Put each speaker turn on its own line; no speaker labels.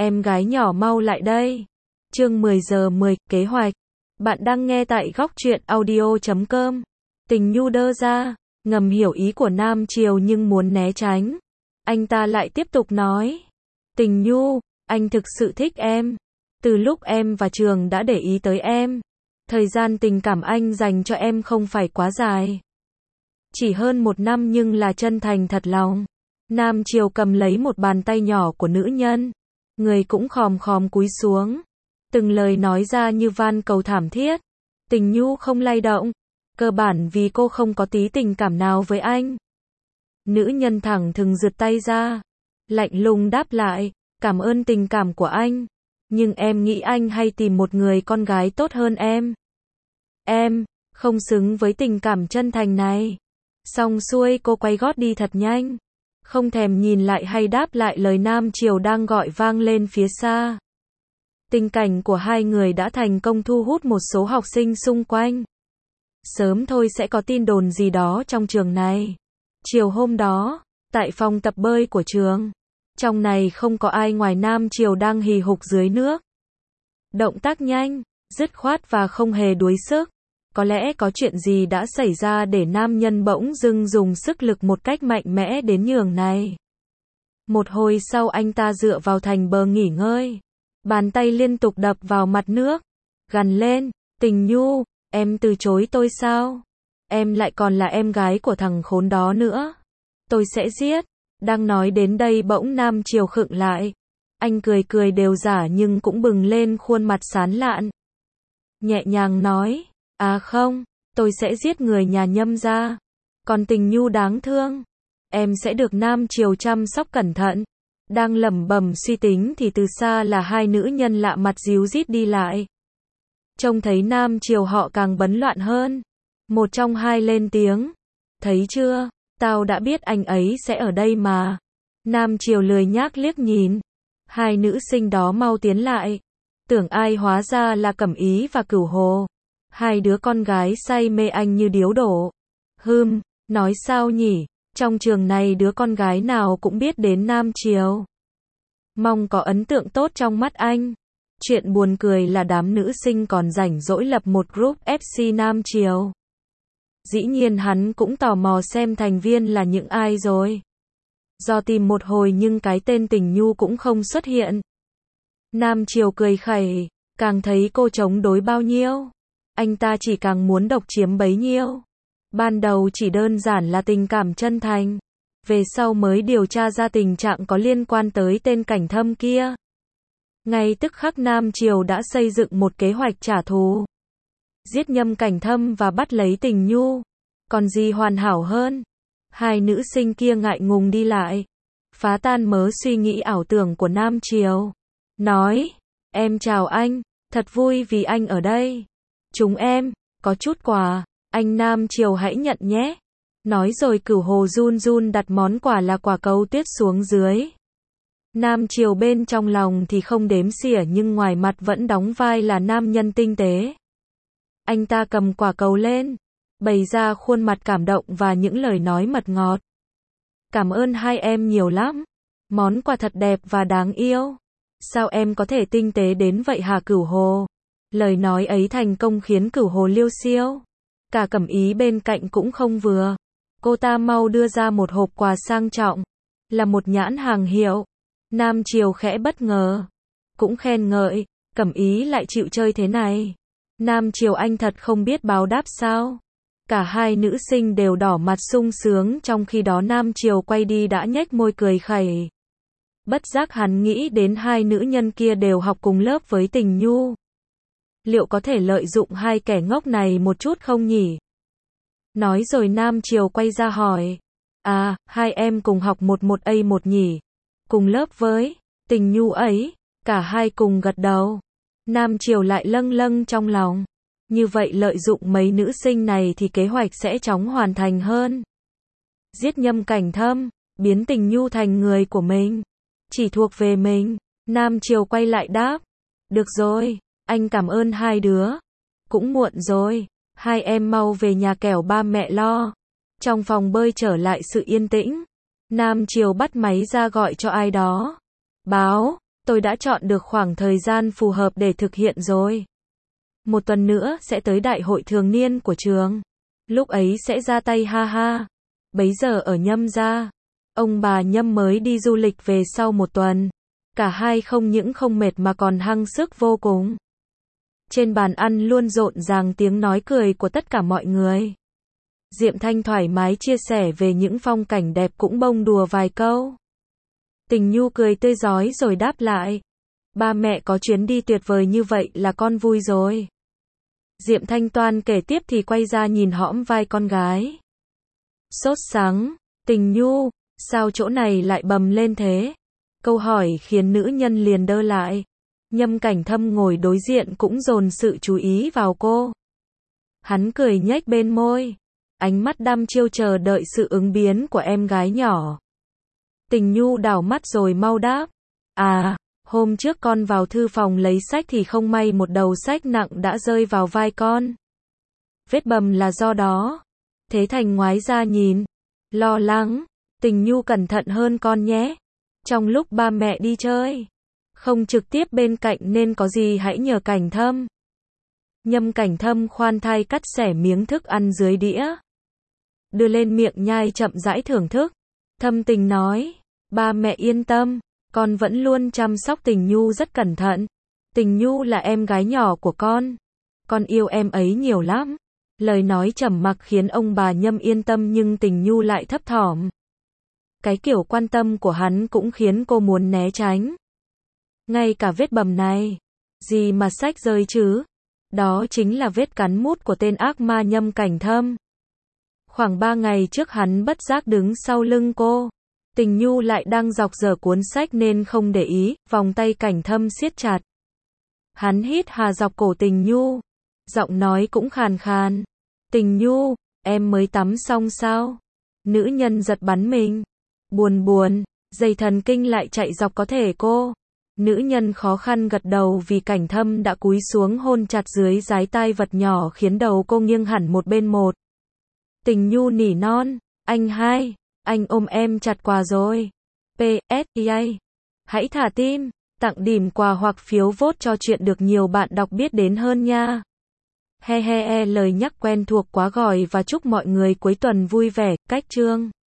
em gái nhỏ mau lại đây. Chương 10 giờ 10, kế hoạch. Bạn đang nghe tại góc truyện audio.com. Tình Nhu đơ ra, ngầm hiểu ý của Nam Triều nhưng muốn né tránh. Anh ta lại tiếp tục nói. Tình Nhu, anh thực sự thích em. Từ lúc em và Trường đã để ý tới em, thời gian tình cảm anh dành cho em không phải quá dài. Chỉ hơn 1 năm nhưng là chân thành thật lòng. Nam Triều cầm lấy một bàn tay nhỏ của nữ nhân. Người cũng khom khom cúi xuống. Từng lời nói ra như van cầu thảm thiết. Tình Nhu không lay động. Cơ bản vì cô không có tí tình cảm nào với anh. Nữ nhân thẳng thừng giật tay ra. Lạnh lùng đáp lại. Cảm ơn tình cảm của anh. Nhưng em nghĩ anh hay tìm một người con gái tốt hơn em. Em không xứng với tình cảm chân thành này. Xong xuôi cô quay gót đi thật nhanh. Không thèm nhìn lại hay đáp lại lời Nam Triều đang gọi vang lên phía xa. Tình cảnh của hai người đã thành công thu hút một số học sinh xung quanh. Sớm thôi sẽ có tin đồn gì đó trong trường này. Chiều hôm đó, tại phòng tập bơi của trường, trong này không có ai ngoài Nam Triều đang hì hục dưới nước. Động tác nhanh, dứt khoát và không hề đuối sức. Có lẽ có chuyện gì đã xảy ra để nam nhân bỗng dưng dùng sức lực một cách mạnh mẽ đến nhường này. Một hồi sau anh ta dựa vào thành bờ nghỉ ngơi. Bàn tay liên tục đập vào mặt nước. Gằn lên, Tình Nhu, em từ chối tôi sao? Em lại còn là em gái của thằng khốn đó nữa. Tôi sẽ giết. Đang nói đến đây bỗng Nam Triều khựng lại. Anh cười cười đều giả nhưng cũng bừng lên khuôn mặt sán lạn. Nhẹ nhàng nói. À không, tôi sẽ giết người nhà Nhâm ra. Còn Tình Nhu đáng thương, em sẽ được Nam Triều chăm sóc cẩn thận. Đang lẩm bẩm suy tính thì từ xa là hai nữ nhân lạ mặt díu dít đi lại. Trông thấy Nam Triều họ càng bấn loạn hơn. Một trong hai lên tiếng. Thấy chưa, tao đã biết anh ấy sẽ ở đây mà. Nam Triều lười nhác liếc nhìn. Hai nữ sinh đó mau tiến lại. Tưởng ai hóa ra là Cẩm Ý và Cửu Hồ. Hai đứa con gái say mê anh như điếu đổ. Nói sao nhỉ, trong trường này đứa con gái nào cũng biết đến Nam Triều. Mong có ấn tượng tốt trong mắt anh. Chuyện buồn cười là đám nữ sinh còn rảnh rỗi lập một group FC Nam Triều. Dĩ nhiên hắn cũng tò mò xem thành viên là những ai rồi. Do tìm một hồi nhưng cái tên Tình Nhu cũng không xuất hiện. Nam Triều cười khẩy, càng thấy cô chống đối bao nhiêu. Anh ta chỉ càng muốn độc chiếm bấy nhiêu. Ban đầu chỉ đơn giản là tình cảm chân thành. Về sau mới điều tra ra tình trạng có liên quan tới tên Cảnh Thâm kia. Ngay tức khắc Nam Triều đã xây dựng một kế hoạch trả thù. Giết Nhâm Cảnh Thâm và bắt lấy Tình Nhu. Còn gì hoàn hảo hơn. Hai nữ sinh kia ngại ngùng đi lại. Phá tan mớ suy nghĩ ảo tưởng của Nam Triều. Nói, em chào anh, thật vui vì anh ở đây. Chúng em có chút quà, anh Nam Triều hãy nhận nhé. Nói rồi Cửu Hồ run run đặt món quà là quả cầu tuyết xuống dưới. Nam Triều bên trong lòng thì không đếm xỉa nhưng ngoài mặt vẫn đóng vai là nam nhân tinh tế. Anh ta cầm quả cầu lên, bày ra khuôn mặt cảm động và những lời nói mật ngọt. Cảm ơn hai em nhiều lắm. Món quà thật đẹp và đáng yêu. Sao em có thể tinh tế đến vậy hả Cửu Hồ? Lời nói ấy thành công khiến Cửu Hồ liêu xiêu. Cả Cẩm Ý bên cạnh cũng không vừa. Cô ta mau đưa ra một hộp quà sang trọng. Là một nhãn hàng hiệu. Nam Triều khẽ bất ngờ. Cũng khen ngợi. Cẩm Ý lại chịu chơi thế này. Nam Triều anh thật không biết báo đáp sao. Cả hai nữ sinh đều đỏ mặt sung sướng trong khi đó Nam Triều quay đi đã nhếch môi cười khẩy. Bất giác hắn nghĩ đến hai nữ nhân kia đều học cùng lớp với Tình Nhu. Liệu có thể lợi dụng hai kẻ ngốc này một chút không nhỉ? Nói rồi Nam Triều quay ra hỏi. À, hai em cùng học 11A1 nhỉ? Cùng lớp với Tình Nhu ấy. Cả hai cùng gật đầu. Nam Triều lại lâng lâng trong lòng. Như vậy lợi dụng mấy nữ sinh này thì kế hoạch sẽ chóng hoàn thành hơn. Giết Nhâm Cảnh Thâm, biến Tình Nhu thành người của mình. Chỉ thuộc về mình. Nam Triều quay lại đáp. Được rồi, anh cảm ơn hai đứa. Cũng muộn rồi, hai em mau về nhà kẻo ba mẹ lo. Trong phòng bơi trở lại sự yên tĩnh. Nam Triều bắt máy ra gọi cho ai đó. Báo, tôi đã chọn được khoảng thời gian phù hợp để thực hiện rồi. Một tuần nữa sẽ tới đại hội thường niên của trường. Lúc ấy sẽ ra tay ha ha. Bấy giờ ở Nhâm gia, ông bà Nhâm mới đi du lịch về sau một tuần. Cả hai không những không mệt mà còn hăng sức vô cùng. Trên bàn ăn luôn rộn ràng tiếng nói cười của tất cả mọi người. Diệm Thanh thoải mái chia sẻ về những phong cảnh đẹp cũng bông đùa vài câu. Tình Nhu cười tươi rói rồi đáp lại. Ba mẹ có chuyến đi tuyệt vời như vậy là con vui rồi. Diệm Thanh toan kể tiếp thì quay ra nhìn hõm vai con gái. Sốt sắng, Tình Nhu, sao chỗ này lại bầm lên thế? Câu hỏi khiến nữ nhân liền đơ lại. Nhâm Cảnh Thâm ngồi đối diện cũng dồn sự chú ý vào cô. Hắn cười nhếch bên môi, ánh mắt đăm chiêu chờ đợi sự ứng biến của em gái nhỏ. Tình Nhu đảo mắt rồi mau đáp. À, hôm trước con vào thư phòng lấy sách thì không may một đầu sách nặng đã rơi vào vai con. Vết bầm là do đó. Thế Thành ngoái ra nhìn, lo lắng. Tình Nhu cẩn thận hơn con nhé. Trong lúc ba mẹ đi chơi, không trực tiếp bên cạnh nên có gì hãy nhờ Cảnh Thâm. Nhâm Cảnh Thâm khoan thai cắt xẻ miếng thức ăn dưới đĩa, đưa lên miệng nhai chậm rãi thưởng thức. Thâm Tình nói, ba mẹ yên tâm, con vẫn luôn chăm sóc Tình Nhu rất cẩn thận. Tình Nhu là em gái nhỏ của con yêu em ấy nhiều lắm. Lời nói trầm mặc khiến ông bà Nhâm yên tâm nhưng Tình Nhu lại thấp thỏm. Cái kiểu quan tâm của hắn cũng khiến cô muốn né tránh. Ngay cả vết bầm này, gì mà sách rơi chứ? Đó chính là vết cắn mút của tên ác ma Nhâm Cảnh Thâm. Khoảng 3 ngày trước hắn bất giác đứng sau lưng cô. Tình Nhu lại đang dọc dở cuốn sách nên không để ý, vòng tay Cảnh Thâm siết chặt. Hắn hít hà dọc cổ Tình Nhu, giọng nói cũng khàn khàn. Tình Nhu, em mới tắm xong sao? Nữ nhân giật bắn mình. Buồn, dây thần kinh lại chạy dọc có thể cô. Nữ nhân khó khăn gật đầu vì Cảnh Thâm đã cúi xuống hôn chặt dưới dái tai vật nhỏ khiến đầu cô nghiêng hẳn một bên một. Tình Nhu nỉ non, anh hai, anh ôm em chặt quà rồi. PS, hãy thả tim, tặng điểm quà hoặc phiếu vote cho chuyện được nhiều bạn đọc biết đến hơn nha. He he he, lời nhắc quen thuộc quá, gọi và chúc mọi người cuối tuần vui vẻ. Cách chương